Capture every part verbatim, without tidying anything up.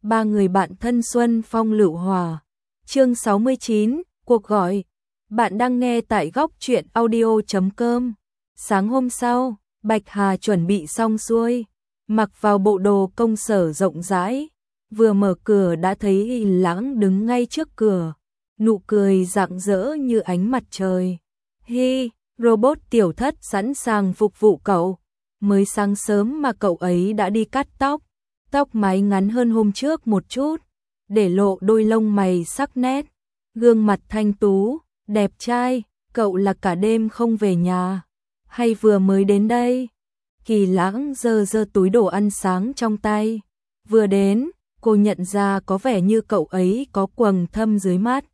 ba người bạn thân xuân phong lựu hòa. Chương sáu mươi chín, cuộc gọi. Bạn đang nghe tại góc truyện audio chấm com. Sáng hôm sau, Bạch Hà chuẩn bị xong xuôi, mặc vào bộ đồ công sở rộng rãi, vừa mở cửa đã thấy Y Lãng đứng ngay trước cửa, nụ cười rạng rỡ như ánh mặt trời. Hi, robot tiểu thất sẵn sàng phục vụ cậu. Mới sáng sớm mà cậu ấy đã đi cắt tóc, tóc mái ngắn hơn hôm trước một chút, để lộ đôi lông mày sắc nét, gương mặt thanh tú, đẹp trai. Cậu là cả đêm không về nhà, hay vừa mới đến đây? Kỳ Lãng giơ giơ túi đồ ăn sáng trong tay. Vừa đến, cô nhận ra có vẻ như cậu ấy có quầng thâm dưới mắt.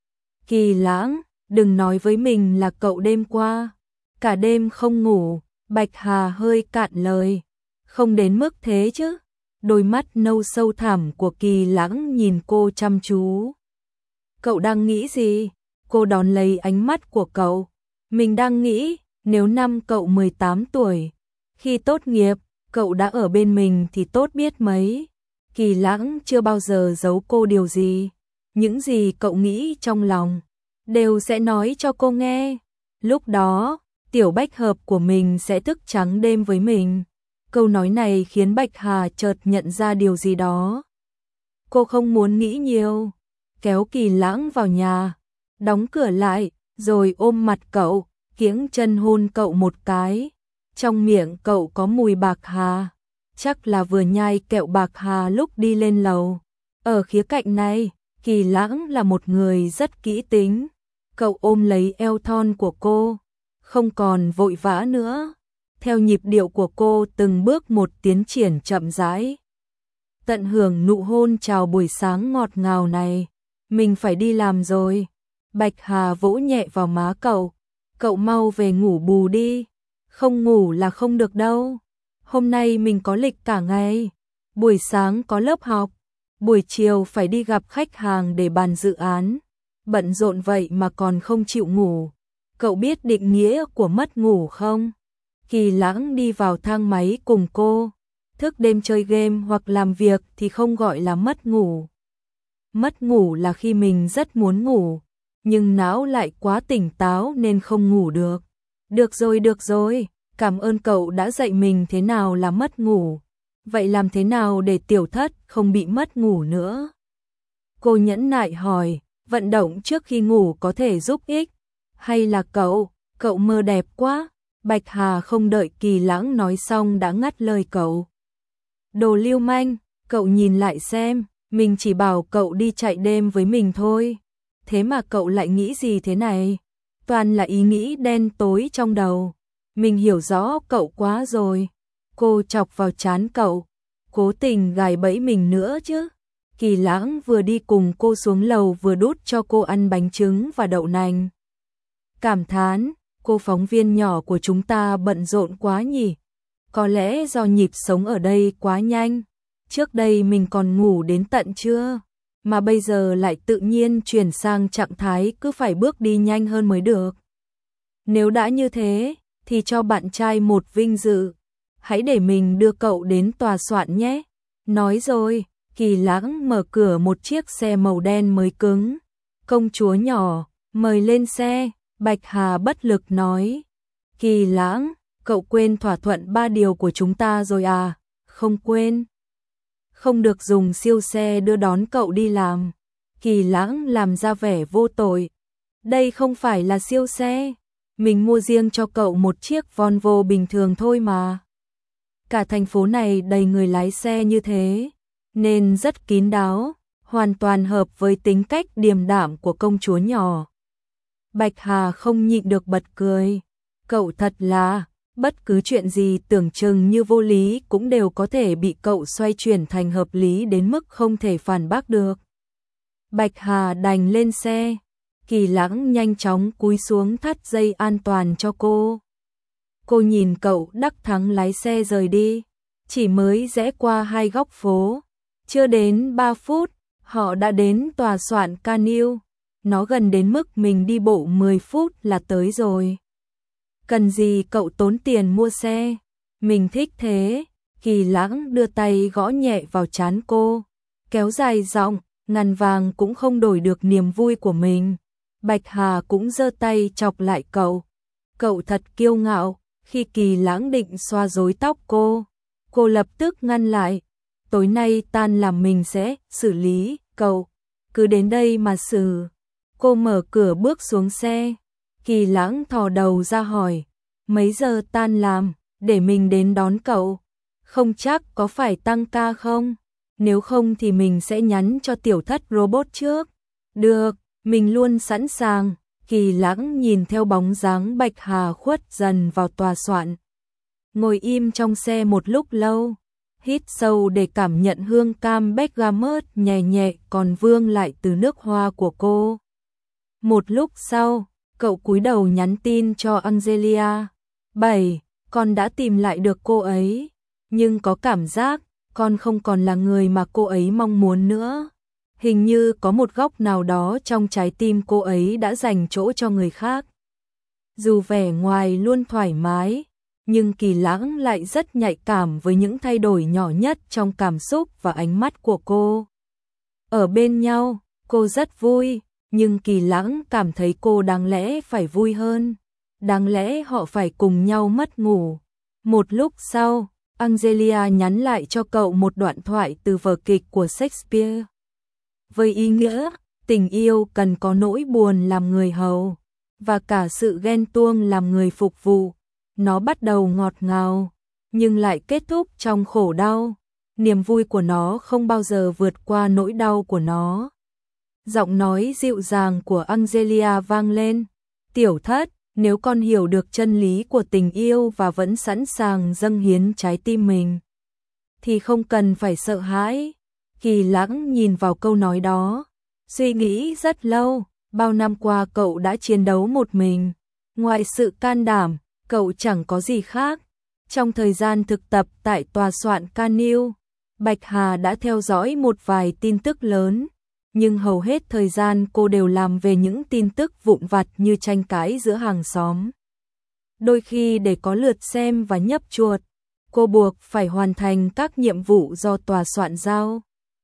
Kỳ Lãng, đừng nói với mình là cậu đêm qua cả đêm không ngủ. Bạch Hà hơi cạn lời. Không đến mức thế chứ. Đôi mắt nâu sâu thẳm của Kỳ Lãng nhìn cô chăm chú. Cậu đang nghĩ gì? Cô đón lấy ánh mắt của cậu. Mình đang nghĩ, nếu năm cậu mười tám tuổi, khi tốt nghiệp, cậu đã ở bên mình thì tốt biết mấy. Kỳ Lãng chưa bao giờ giấu cô điều gì. Những gì cậu nghĩ trong lòng, đều sẽ nói cho cô nghe. Lúc đó, tiểu bách hợp của mình sẽ thức trắng đêm với mình. Câu nói này khiến Bạch Hà chợt nhận ra điều gì đó. Cô không muốn nghĩ nhiều, kéo Kỳ Lãng vào nhà, đóng cửa lại, rồi ôm mặt cậu, kiễng chân hôn cậu một cái. Trong miệng cậu có mùi bạc hà, chắc là vừa nhai kẹo bạc hà lúc đi lên lầu. Ở khía cạnh này, Kỳ Lãng là một người rất kỹ tính. Cậu ôm lấy eo thon của cô, không còn vội vã nữa. Theo nhịp điệu của cô từng bước một tiến triển chậm rãi. Tận hưởng nụ hôn chào buổi sáng ngọt ngào này. Mình phải đi làm rồi. Bạch Hà vỗ nhẹ vào má cậu. Cậu mau về ngủ bù đi. Không ngủ là không được đâu. Hôm nay mình có lịch cả ngày. Buổi sáng có lớp học, buổi chiều phải đi gặp khách hàng để bàn dự án. Bận rộn vậy mà còn không chịu ngủ. Cậu biết định nghĩa của mất ngủ không? Kỳ Lãng đi vào thang máy cùng cô. Thức đêm chơi game hoặc làm việc thì không gọi là mất ngủ. Mất ngủ là khi mình rất muốn ngủ, nhưng não lại quá tỉnh táo nên không ngủ được. Được rồi, được rồi, cảm ơn cậu đã dạy mình thế nào là mất ngủ. Vậy làm thế nào để tiểu thất không bị mất ngủ nữa? Cô nhẫn nại hỏi, vận động trước khi ngủ có thể giúp ích. Hay là cậu, cậu mơ đẹp quá. Bạch Hà không đợi Kỳ Lãng nói xong đã ngắt lời cậu. Đồ lưu manh, cậu nhìn lại xem, mình chỉ bảo cậu đi chạy đêm với mình thôi. Thế mà cậu lại nghĩ gì thế này? Toàn là ý nghĩ đen tối trong đầu. Mình hiểu rõ cậu quá rồi. Cô chọc vào trán cậu, cố tình gài bẫy mình nữa chứ. Kỳ Lãng vừa đi cùng cô xuống lầu vừa đút cho cô ăn bánh trứng và đậu nành. Cảm thán, cô phóng viên nhỏ của chúng ta bận rộn quá nhỉ. Có lẽ do nhịp sống ở đây quá nhanh. Trước đây mình còn ngủ đến tận trưa, mà bây giờ lại tự nhiên chuyển sang trạng thái cứ phải bước đi nhanh hơn mới được. Nếu đã như thế, thì cho bạn trai một vinh dự. Hãy để mình đưa cậu đến tòa soạn nhé. Nói rồi, Kỳ Lãng mở cửa một chiếc xe màu đen mới cứng. Công chúa nhỏ, mời lên xe. Bạch Hà bất lực nói. Kỳ Lãng, cậu quên thỏa thuận ba điều của chúng ta rồi à? Không quên. Không được dùng siêu xe đưa đón cậu đi làm. Kỳ Lãng làm ra vẻ vô tội. Đây không phải là siêu xe. Mình mua riêng cho cậu một chiếc Volvo bình thường thôi mà. Cả thành phố này đầy người lái xe như thế, nên rất kín đáo, hoàn toàn hợp với tính cách điềm đạm của công chúa nhỏ. Bạch Hà không nhịn được bật cười. Cậu thật là, bất cứ chuyện gì tưởng chừng như vô lý cũng đều có thể bị cậu xoay chuyển thành hợp lý đến mức không thể phản bác được. Bạch Hà đành lên xe. Kỳ Lãng nhanh chóng cúi xuống thắt dây an toàn cho cô. Cô nhìn cậu đắc thắng lái xe rời đi. Chỉ mới rẽ qua hai góc phố, chưa đến ba phút, họ đã đến tòa soạn Canil. Nó gần đến mức mình đi bộ mười phút là tới rồi. Cần gì cậu tốn tiền mua xe? Mình thích thế. Kỳ Lãng đưa tay gõ nhẹ vào trán cô. kéo dài giọng, ngàn vàng cũng không đổi được niềm vui của mình. Bạch Hà cũng giơ tay chọc lại cậu. Cậu thật kiêu ngạo, khi Kỳ Lãng định xoa rối tóc cô. Cô lập tức ngăn lại. Tối nay tan làm mình sẽ xử lý cậu. Cứ đến đây mà xử. Cô mở cửa bước xuống xe. Kỳ Lãng thò đầu ra hỏi. Mấy giờ tan làm, để mình đến đón cậu. Không chắc có phải tăng ca không? Nếu không thì mình sẽ nhắn cho tiểu thất robot trước. Được, mình luôn sẵn sàng. Kỳ Lãng nhìn theo bóng dáng Bạch Hà khuất dần vào tòa soạn. Ngồi im trong xe một lúc lâu, hít sâu để cảm nhận hương cam bergamot nhẹ nhẹ còn vương lại từ nước hoa của cô. Một lúc sau, cậu cúi đầu nhắn tin cho Angelia. Bảy, con đã tìm lại được cô ấy, nhưng có cảm giác con không còn là người mà cô ấy mong muốn nữa. Hình như có một góc nào đó trong trái tim cô ấy đã dành chỗ cho người khác. Dù vẻ ngoài luôn thoải mái, nhưng Kỳ Lãng lại rất nhạy cảm với những thay đổi nhỏ nhất trong cảm xúc và ánh mắt của cô. Ở bên nhau, cô rất vui, nhưng Kỳ Lãng cảm thấy cô đáng lẽ phải vui hơn. Đáng lẽ họ phải cùng nhau mất ngủ. Một lúc sau, Angelia nhắn lại cho cậu một đoạn thoại từ vở kịch của Shakespeare. Với ý nghĩa, tình yêu cần có nỗi buồn làm người hầu, và cả sự ghen tuông làm người phục vụ. Nó bắt đầu ngọt ngào, nhưng lại kết thúc trong khổ đau. Niềm vui của nó không bao giờ vượt qua nỗi đau của nó. Giọng nói dịu dàng của Angelia vang lên. Tiểu thất, nếu con hiểu được chân lý của tình yêu và vẫn sẵn sàng dâng hiến trái tim mình, thì không cần phải sợ hãi. Kỳ Lãng nhìn vào câu nói đó, suy nghĩ rất lâu. Bao năm qua cậu đã chiến đấu một mình. Ngoài sự can đảm, cậu chẳng có gì khác. Trong thời gian thực tập tại tòa soạn Canil, Bạch Hà đã theo dõi một vài tin tức lớn, nhưng hầu hết thời gian cô đều làm về những tin tức vụn vặt như tranh cãi giữa hàng xóm. Đôi khi để có lượt xem và nhấp chuột, cô buộc phải hoàn thành các nhiệm vụ do tòa soạn giao.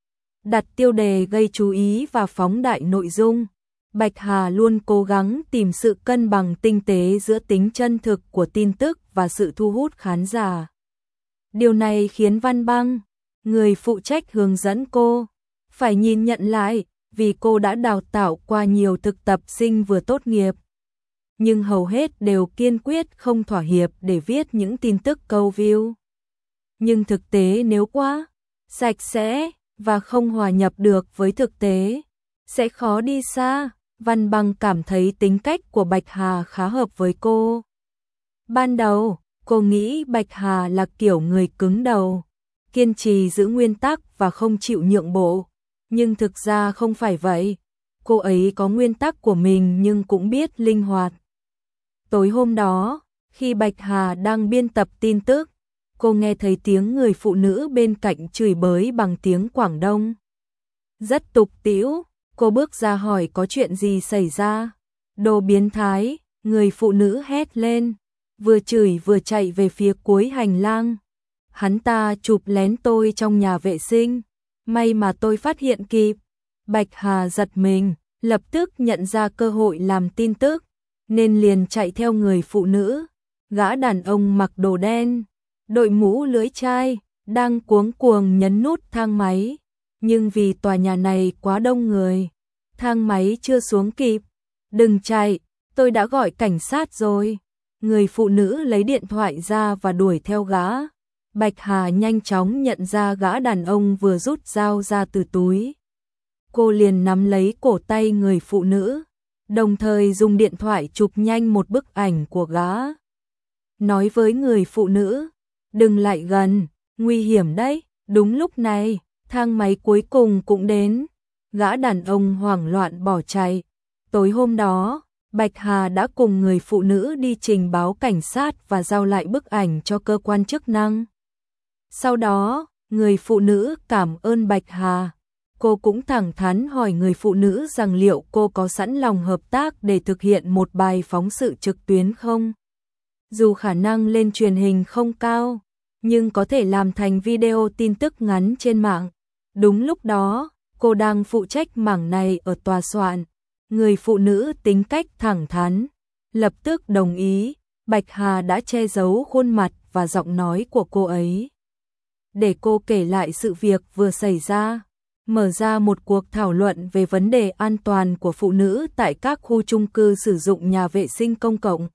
Đặt tiêu đề gây chú ý và phóng đại nội dung. Bạch Hà luôn cố gắng tìm sự cân bằng tinh tế giữa tính chân thực của tin tức và sự thu hút khán giả. Điều này khiến Văn Băng, người phụ trách hướng dẫn cô, phải nhìn nhận lại, vì cô đã đào tạo qua nhiều thực tập sinh vừa tốt nghiệp. Nhưng hầu hết đều kiên quyết không thỏa hiệp để viết những tin tức câu view. Nhưng thực tế nếu quá sạch sẽ và không hòa nhập được với thực tế, sẽ khó đi xa. Văn Băng cảm thấy tính cách của Bạch Hà khá hợp với cô. Ban đầu, cô nghĩ Bạch Hà là kiểu người cứng đầu, kiên trì giữ nguyên tắc và không chịu nhượng bộ. Nhưng thực ra không phải vậy. Cô ấy có nguyên tắc của mình nhưng cũng biết linh hoạt. Tối hôm đó, khi Bạch Hà đang biên tập tin tức, cô nghe thấy tiếng người phụ nữ bên cạnh chửi bới bằng tiếng Quảng Đông. Rất tục tĩu, cô bước ra hỏi có chuyện gì xảy ra. Đồ biến thái, người phụ nữ hét lên, vừa chửi vừa chạy về phía cuối hành lang. Hắn ta chụp lén tôi trong nhà vệ sinh, may mà tôi phát hiện kịp. Bạch Hà giật mình, lập tức nhận ra cơ hội làm tin tức, nên liền chạy theo người phụ nữ. Gã đàn ông mặc đồ đen, đội mũ lưỡi chai, đang cuống cuồng nhấn nút thang máy. Nhưng vì tòa nhà này quá đông người, thang máy chưa xuống kịp. Đừng chạy, tôi đã gọi cảnh sát rồi. Người phụ nữ lấy điện thoại ra và đuổi theo gã. Bạch Hà nhanh chóng nhận ra gã đàn ông vừa rút dao ra từ túi. Cô liền nắm lấy cổ tay người phụ nữ, đồng thời dùng điện thoại chụp nhanh một bức ảnh của gã. Nói với người phụ nữ, đừng lại gần, nguy hiểm đấy. Đúng lúc này, thang máy cuối cùng cũng đến. Gã đàn ông hoảng loạn bỏ chạy. Tối hôm đó, Bạch Hà đã cùng người phụ nữ đi trình báo cảnh sát và giao lại bức ảnh cho cơ quan chức năng. Sau đó, người phụ nữ cảm ơn Bạch Hà. Cô cũng thẳng thắn hỏi người phụ nữ rằng liệu cô có sẵn lòng hợp tác để thực hiện một bài phóng sự trực tuyến không. Dù khả năng lên truyền hình không cao, nhưng có thể làm thành video tin tức ngắn trên mạng. Đúng lúc đó, cô đang phụ trách mảng này ở tòa soạn. Người phụ nữ tính cách thẳng thắn, lập tức đồng ý. Bạch Hà đã che giấu khuôn mặt và giọng nói của cô ấy, để cô kể lại sự việc vừa xảy ra, mở ra một cuộc thảo luận về vấn đề an toàn của phụ nữ tại các khu chung cư sử dụng nhà vệ sinh công cộng.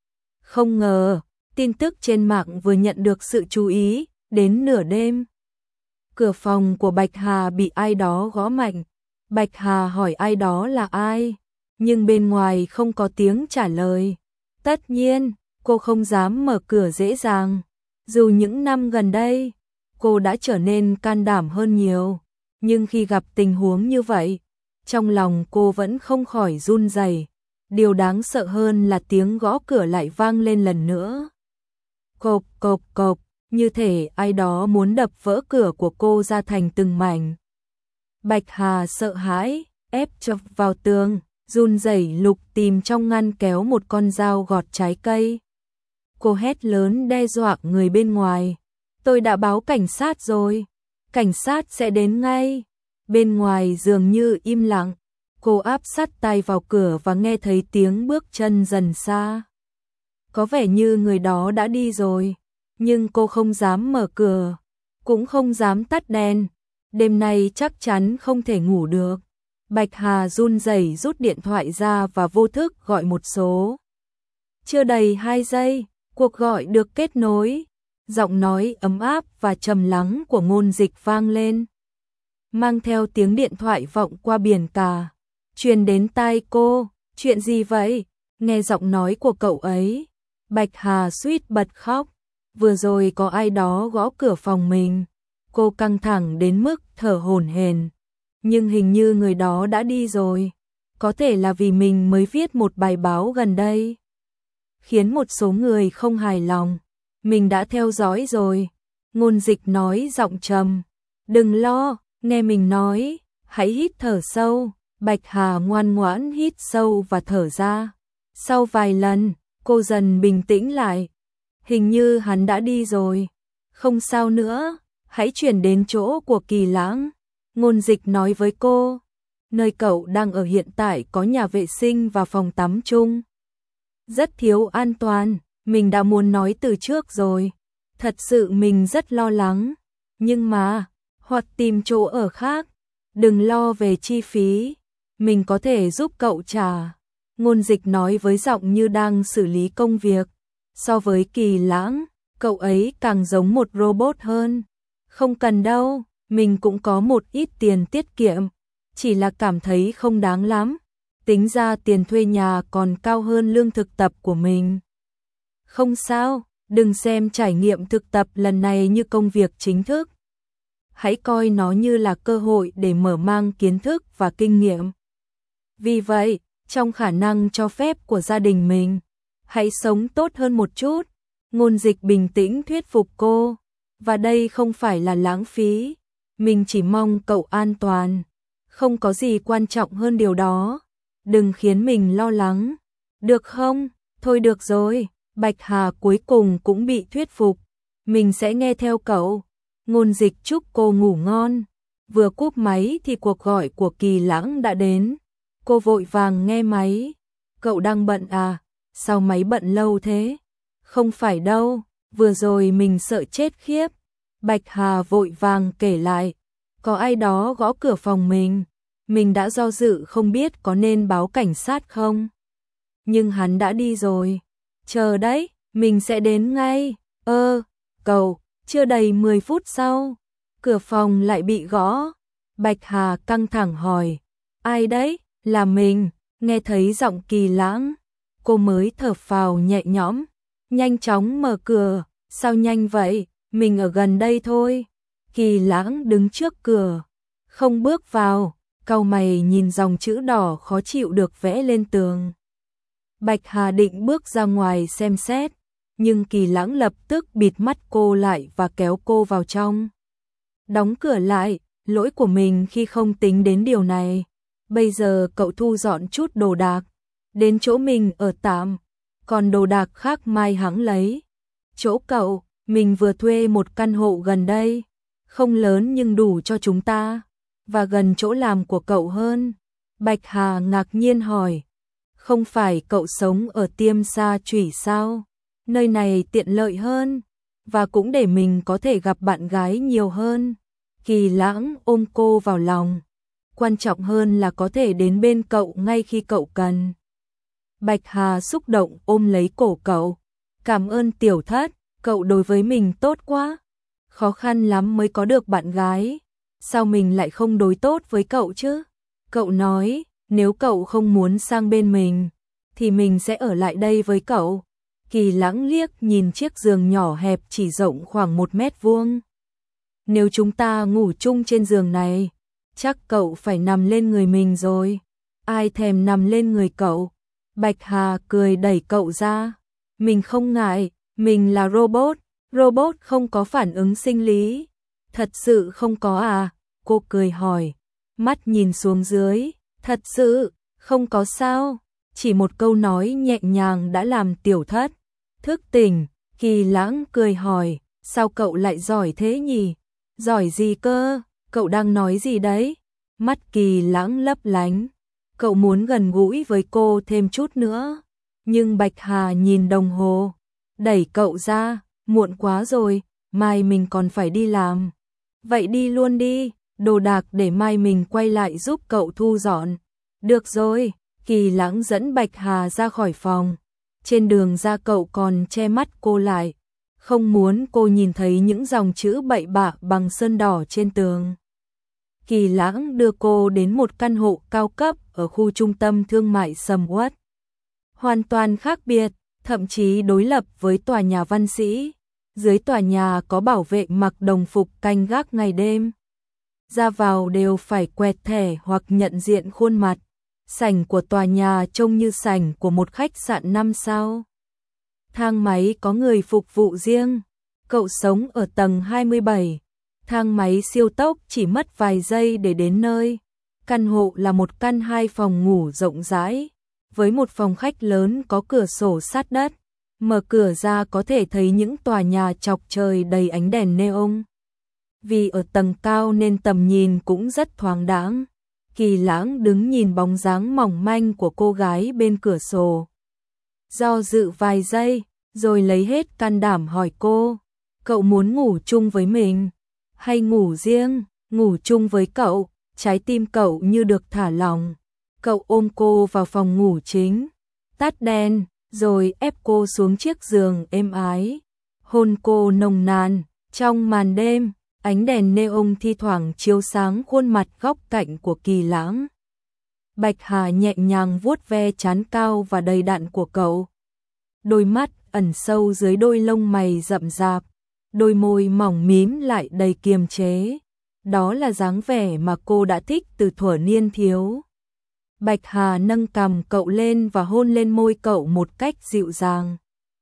Không ngờ, tin tức trên mạng vừa nhận được sự chú ý, đến nửa đêm. Cửa phòng của Bạch Hà bị ai đó gõ mạnh. Bạch Hà hỏi ai đó là ai, nhưng bên ngoài không có tiếng trả lời. Tất nhiên, cô không dám mở cửa dễ dàng. Dù những năm gần đây, cô đã trở nên can đảm hơn nhiều, nhưng khi gặp tình huống như vậy, trong lòng cô vẫn không khỏi run rẩy. Điều đáng sợ hơn là tiếng gõ cửa lại vang lên lần nữa. Cộp cộp cộp, như thể ai đó muốn đập vỡ cửa của cô ra thành từng mảnh. Bạch Hà sợ hãi, ép chọc vào tường, run rẩy lục tìm trong ngăn kéo một con dao gọt trái cây. Cô hét lớn đe dọa người bên ngoài. Tôi đã báo cảnh sát rồi, cảnh sát sẽ đến ngay. Bên ngoài dường như im lặng, cô áp sát tay vào cửa và nghe thấy tiếng bước chân dần xa. Có vẻ như người đó đã đi rồi, nhưng cô không dám mở cửa, cũng không dám tắt đèn. Đêm nay chắc chắn không thể ngủ được. Bạch Hà run rẩy rút điện thoại ra và vô thức gọi một số. Chưa đầy hai giây, cuộc gọi được kết nối. Giọng nói ấm áp và trầm lắng của Ngôn Dịch vang lên, mang theo tiếng điện thoại vọng qua biển cả, truyền đến tai cô. Chuyện gì vậy? Nghe giọng nói của cậu ấy, Bạch Hà suýt bật khóc. Vừa rồi có ai đó gõ cửa phòng mình. Cô căng thẳng đến mức thở hổn hển, nhưng hình như người đó đã đi rồi. Có thể là vì mình mới viết một bài báo gần đây, khiến một số người không hài lòng. Mình đã theo dõi rồi. Ngôn Dịch nói giọng trầm. Đừng lo, nghe mình nói, hãy hít thở sâu. Bạch Hà ngoan ngoãn hít sâu và thở ra. Sau vài lần, cô dần bình tĩnh lại. Hình như hắn đã đi rồi. Không sao nữa, hãy chuyển đến chỗ của Kỳ Lãng. Ngôn Dịch nói với cô. Nơi cậu đang ở hiện tại có nhà vệ sinh và phòng tắm chung. Rất thiếu an toàn. Mình đã muốn nói từ trước rồi. Thật sự mình rất lo lắng. Nhưng mà, hoặc tìm chỗ ở khác. Đừng lo về chi phí. Mình có thể giúp cậu trả. Ngôn Dịch nói với giọng như đang xử lý công việc. So với Kỳ Lãng, cậu ấy càng giống một robot hơn. Không cần đâu, mình cũng có một ít tiền tiết kiệm. Chỉ là cảm thấy không đáng lắm. Tính ra tiền thuê nhà còn cao hơn lương thực tập của mình. Không sao, đừng xem trải nghiệm thực tập lần này như công việc chính thức. Hãy coi nó như là cơ hội để mở mang kiến thức và kinh nghiệm. Vì vậy, trong khả năng cho phép của gia đình mình, hãy sống tốt hơn một chút. Ngôn Dịch bình tĩnh thuyết phục cô. Và đây không phải là lãng phí. Mình chỉ mong cậu an toàn. Không có gì quan trọng hơn điều đó. Đừng khiến mình lo lắng. Được không? Thôi được rồi. Bạch Hà cuối cùng cũng bị thuyết phục. Mình sẽ nghe theo cậu. Ngôn Dịch chúc cô ngủ ngon. Vừa cúp máy thì cuộc gọi của Kỳ Lãng đã đến. Cô vội vàng nghe máy. Cậu đang bận à? Sao máy bận lâu thế? Không phải đâu, vừa rồi mình sợ chết khiếp. Bạch Hà vội vàng kể lại. Có ai đó gõ cửa phòng mình. Mình đã do dự không biết có nên báo cảnh sát không. Nhưng hắn đã đi rồi. Chờ đấy, mình sẽ đến ngay. Ơ, cậu, chưa đầy mười phút sau, cửa phòng lại bị gõ. Bạch Hà căng thẳng hỏi. Ai đấy? Là mình. Nghe thấy giọng Kỳ Lãng, cô mới thở phào nhẹ nhõm. Nhanh chóng mở cửa. Sao nhanh vậy? Mình ở gần đây thôi. Kỳ Lãng đứng trước cửa, không bước vào, cau mày nhìn dòng chữ đỏ khó chịu được vẽ lên tường. Bạch Hà định bước ra ngoài xem xét, nhưng Kỳ Lãng lập tức bịt mắt cô lại và kéo cô vào trong. Đóng cửa lại, lỗi của mình khi không tính đến điều này. Bây giờ cậu thu dọn chút đồ đạc, đến chỗ mình ở tạm, còn đồ đạc khác mai hãng lấy. Chỗ cậu, mình vừa thuê một căn hộ gần đây. Không lớn nhưng đủ cho chúng ta, và gần chỗ làm của cậu hơn. Bạch Hà ngạc nhiên hỏi, không phải cậu sống ở Tiêm Sa Chủy sao? Nơi này tiện lợi hơn, và cũng để mình có thể gặp bạn gái nhiều hơn. Kỳ Lãng ôm cô vào lòng. Quan trọng hơn là có thể đến bên cậu ngay khi cậu cần. Bạch Hà xúc động ôm lấy cổ cậu. Cảm ơn tiểu thất, cậu đối với mình tốt quá. Khó khăn lắm mới có được bạn gái. Sao mình lại không đối tốt với cậu chứ? Cậu nói, nếu cậu không muốn sang bên mình, thì mình sẽ ở lại đây với cậu. Kỳ Lãng liếc nhìn chiếc giường nhỏ hẹp chỉ rộng khoảng một mét vuông. Nếu chúng ta ngủ chung trên giường này, chắc cậu phải nằm lên người mình rồi. Ai thèm nằm lên người cậu? Bạch Hà cười đẩy cậu ra. Mình không ngại, mình là robot. Robot không có phản ứng sinh lý. Thật sự không có à? Cô cười hỏi. Mắt nhìn xuống dưới. Thật sự, không có sao. Chỉ một câu nói nhẹ nhàng đã làm tiểu thất thức tỉnh. Kỳ Lãng cười hỏi. Sao cậu lại giỏi thế nhỉ? Giỏi gì cơ? Cậu đang nói gì đấy? Mắt Kỳ Lãng lấp lánh. Cậu muốn gần gũi với cô thêm chút nữa. Nhưng Bạch Hà nhìn đồng hồ. Đẩy cậu ra. Muộn quá rồi, mai mình còn phải đi làm. Vậy đi luôn đi, đồ đạc để mai mình quay lại giúp cậu thu dọn. Được rồi, Kỳ Lãng dẫn Bạch Hà ra khỏi phòng. Trên đường ra cậu còn che mắt cô lại. Không muốn cô nhìn thấy những dòng chữ bậy bạ bằng sơn đỏ trên tường. Kỳ Lãng đưa cô đến một căn hộ cao cấp ở khu trung tâm thương mại sầm uất. Hoàn toàn khác biệt, thậm chí đối lập với tòa nhà Văn Sĩ. Dưới tòa nhà có bảo vệ mặc đồng phục canh gác ngày đêm. Ra vào đều phải quẹt thẻ hoặc nhận diện khuôn mặt. Sảnh của tòa nhà trông như sảnh của một khách sạn năm sao. Thang máy có người phục vụ riêng. Cậu sống ở tầng hai mươi bảy. Thang máy siêu tốc chỉ mất vài giây để đến nơi. Căn hộ là một căn hai phòng ngủ rộng rãi, với một phòng khách lớn có cửa sổ sát đất. Mở cửa ra có thể thấy những tòa nhà chọc trời đầy ánh đèn neon. Vì ở tầng cao nên tầm nhìn cũng rất thoáng đãng. Kỳ Lãng đứng nhìn bóng dáng mỏng manh của cô gái bên cửa sổ. Do dự vài giây, rồi lấy hết can đảm hỏi cô, cậu muốn ngủ chung với mình? Hay ngủ riêng? Ngủ chung với cậu, trái tim cậu như được thả lỏng. Cậu ôm cô vào phòng ngủ chính, tắt đèn, rồi ép cô xuống chiếc giường êm ái. Hôn cô nồng nàn, trong màn đêm, ánh đèn neon thi thoảng chiếu sáng khuôn mặt góc cạnh của Kỳ Lãng. Bạch Hà nhẹ nhàng vuốt ve trán cao và đầy đặn của cậu. Đôi mắt ẩn sâu dưới đôi lông mày rậm rạp, đôi môi mỏng mím lại đầy kiềm chế. Đó là dáng vẻ mà cô đã thích từ thuở niên thiếu. Bạch Hà nâng cằm cậu lên và hôn lên môi cậu một cách dịu dàng.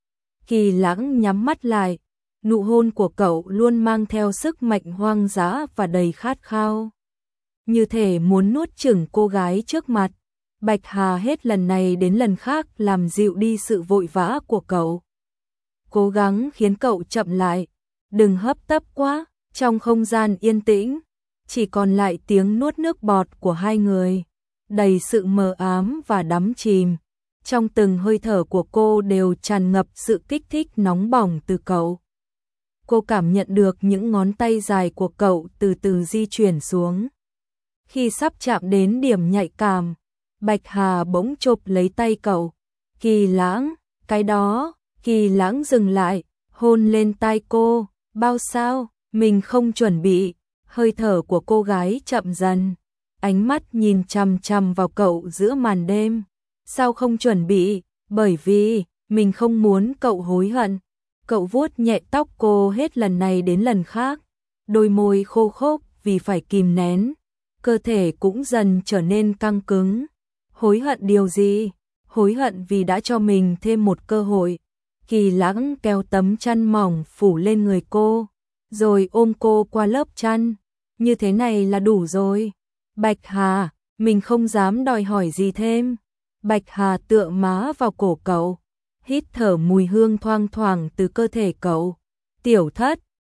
Kỳ Lãng nhắm mắt lại, nụ hôn của cậu luôn mang theo sức mạnh hoang dã và đầy khát khao. Như thể muốn nuốt chửng cô gái trước mặt. Bạch Hà hết lần này đến lần khác làm dịu đi sự vội vã của cậu. Cố gắng khiến cậu chậm lại, đừng hấp tấp quá. Trong không gian yên tĩnh, chỉ còn lại tiếng nuốt nước bọt của hai người, đầy sự mờ ám và đắm chìm. Trong từng hơi thở của cô đều tràn ngập sự kích thích nóng bỏng từ cậu. Cô cảm nhận được những ngón tay dài của cậu từ từ di chuyển xuống. Khi sắp chạm đến điểm nhạy cảm, Bạch Hà bỗng chộp lấy tay cậu. Kỳ Lãng, cái đó. Kỳ Lãng dừng lại, hôn lên tai cô. Bao sao? Mình không chuẩn bị. Hơi thở của cô gái chậm dần, ánh mắt nhìn chằm chằm vào cậu giữa màn đêm. Sao không chuẩn bị? Bởi vì mình không muốn cậu hối hận. Cậu vuốt nhẹ tóc cô hết lần này đến lần khác, đôi môi khô khốc vì phải kìm nén, cơ thể cũng dần trở nên căng cứng. Hối hận điều gì? Hối hận vì đã cho mình thêm một cơ hội. Kỳ Lãng kéo tấm chăn mỏng phủ lên người cô, rồi ôm cô qua lớp chăn. Như thế này là đủ rồi. Bạch Hà, mình không dám đòi hỏi gì thêm. Bạch Hà tựa má vào cổ cậu, hít thở mùi hương thoang thoảng từ cơ thể cậu. Tiểu thất,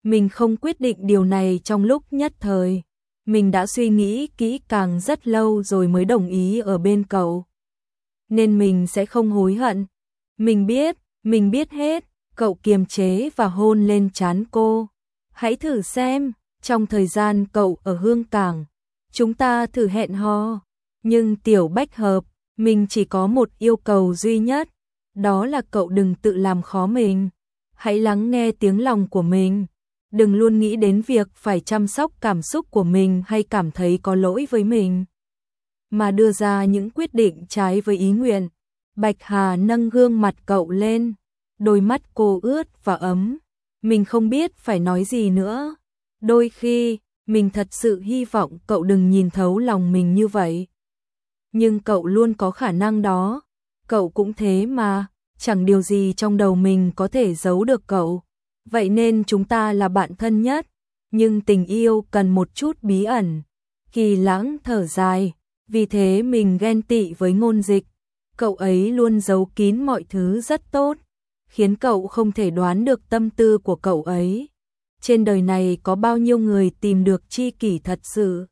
Mình không quyết định điều này trong lúc nhất thời. Mình đã suy nghĩ kỹ càng rất lâu rồi mới đồng ý ở bên cậu. Nên mình sẽ không hối hận. Mình biết, mình biết hết. Cậu kiềm chế và hôn lên trán cô. Hãy thử xem, trong thời gian cậu ở Hương Cảng, chúng ta thử hẹn hò. Nhưng Tiểu Bách Hợp, mình chỉ có một yêu cầu duy nhất. Đó là cậu đừng tự làm khó mình. Hãy lắng nghe tiếng lòng của mình. Đừng luôn nghĩ đến việc phải chăm sóc cảm xúc của mình hay cảm thấy có lỗi với mình, mà đưa ra những quyết định trái với ý nguyện. Bạch Hà nâng gương mặt cậu lên. Đôi mắt cô ướt và ấm. Mình không biết phải nói gì nữa. Đôi khi, mình thật sự hy vọng cậu đừng nhìn thấu lòng mình như vậy. Nhưng cậu luôn có khả năng đó. Cậu cũng thế mà, chẳng điều gì trong đầu mình có thể giấu được cậu. Vậy nên chúng ta là bạn thân nhất. Nhưng tình yêu cần một chút bí ẩn. Kỳ Lãng thở dài. Vì thế mình ghen tị với Ngôn Dịch. Cậu ấy luôn giấu kín mọi thứ rất tốt, khiến cậu không thể đoán được tâm tư của cậu ấy. Trên đời này có bao nhiêu người tìm được tri kỷ thật sự.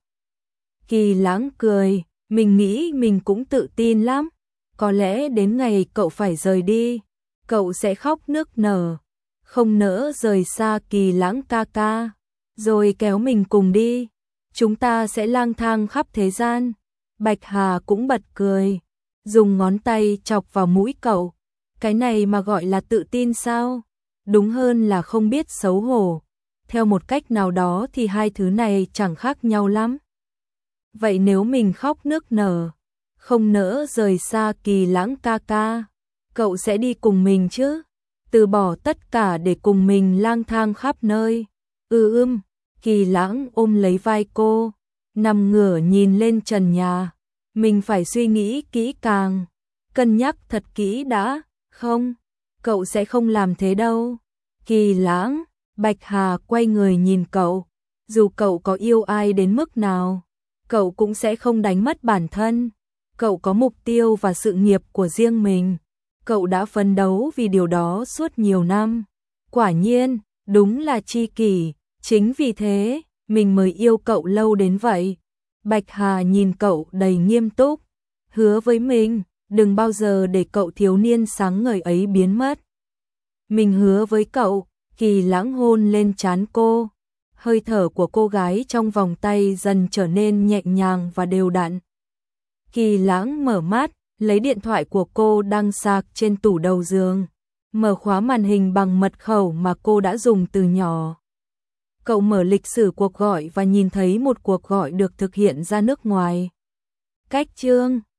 Kỳ Lãng cười. Mình nghĩ mình cũng tự tin lắm. Có lẽ đến ngày cậu phải rời đi, cậu sẽ khóc nức nở, không nỡ rời xa Kỳ Lãng ca ca, rồi kéo mình cùng đi. Chúng ta sẽ lang thang khắp thế gian. Bạch Hà cũng bật cười, dùng ngón tay chọc vào mũi cậu. Cái này mà gọi là tự tin sao? Đúng hơn là không biết xấu hổ. Theo một cách nào đó thì hai thứ này chẳng khác nhau lắm. Vậy nếu mình khóc nức nở, không nỡ rời xa Kỳ Lãng ca ca, cậu sẽ đi cùng mình chứ? Từ bỏ tất cả để cùng mình lang thang khắp nơi. Ừ ưm, Kỳ Lãng ôm lấy vai cô, nằm ngửa nhìn lên trần nhà. Mình phải suy nghĩ kỹ càng, cân nhắc thật kỹ đã. Không, cậu sẽ không làm thế đâu. Kỳ Lãng, Bạch Hà quay người nhìn cậu. Dù cậu có yêu ai đến mức nào, cậu cũng sẽ không đánh mất bản thân. Cậu có mục tiêu và sự nghiệp của riêng mình. Cậu đã phấn đấu vì điều đó suốt nhiều năm. Quả nhiên, đúng là tri kỷ. Chính vì thế, mình mới yêu cậu lâu đến vậy. Bạch Hà nhìn cậu đầy nghiêm túc. Hứa với mình, đừng bao giờ để cậu thiếu niên sáng ngời ấy biến mất. Mình hứa với cậu. Kỳ Lãng hôn lên trán cô. Hơi thở của cô gái trong vòng tay dần trở nên nhẹ nhàng và đều đặn. Kỳ Lãng mở mắt, lấy điện thoại của cô đang sạc trên tủ đầu giường, mở khóa màn hình bằng mật khẩu mà cô đã dùng từ nhỏ. Cậu mở lịch sử cuộc gọi và nhìn thấy một cuộc gọi được thực hiện ra nước ngoài. Cách chương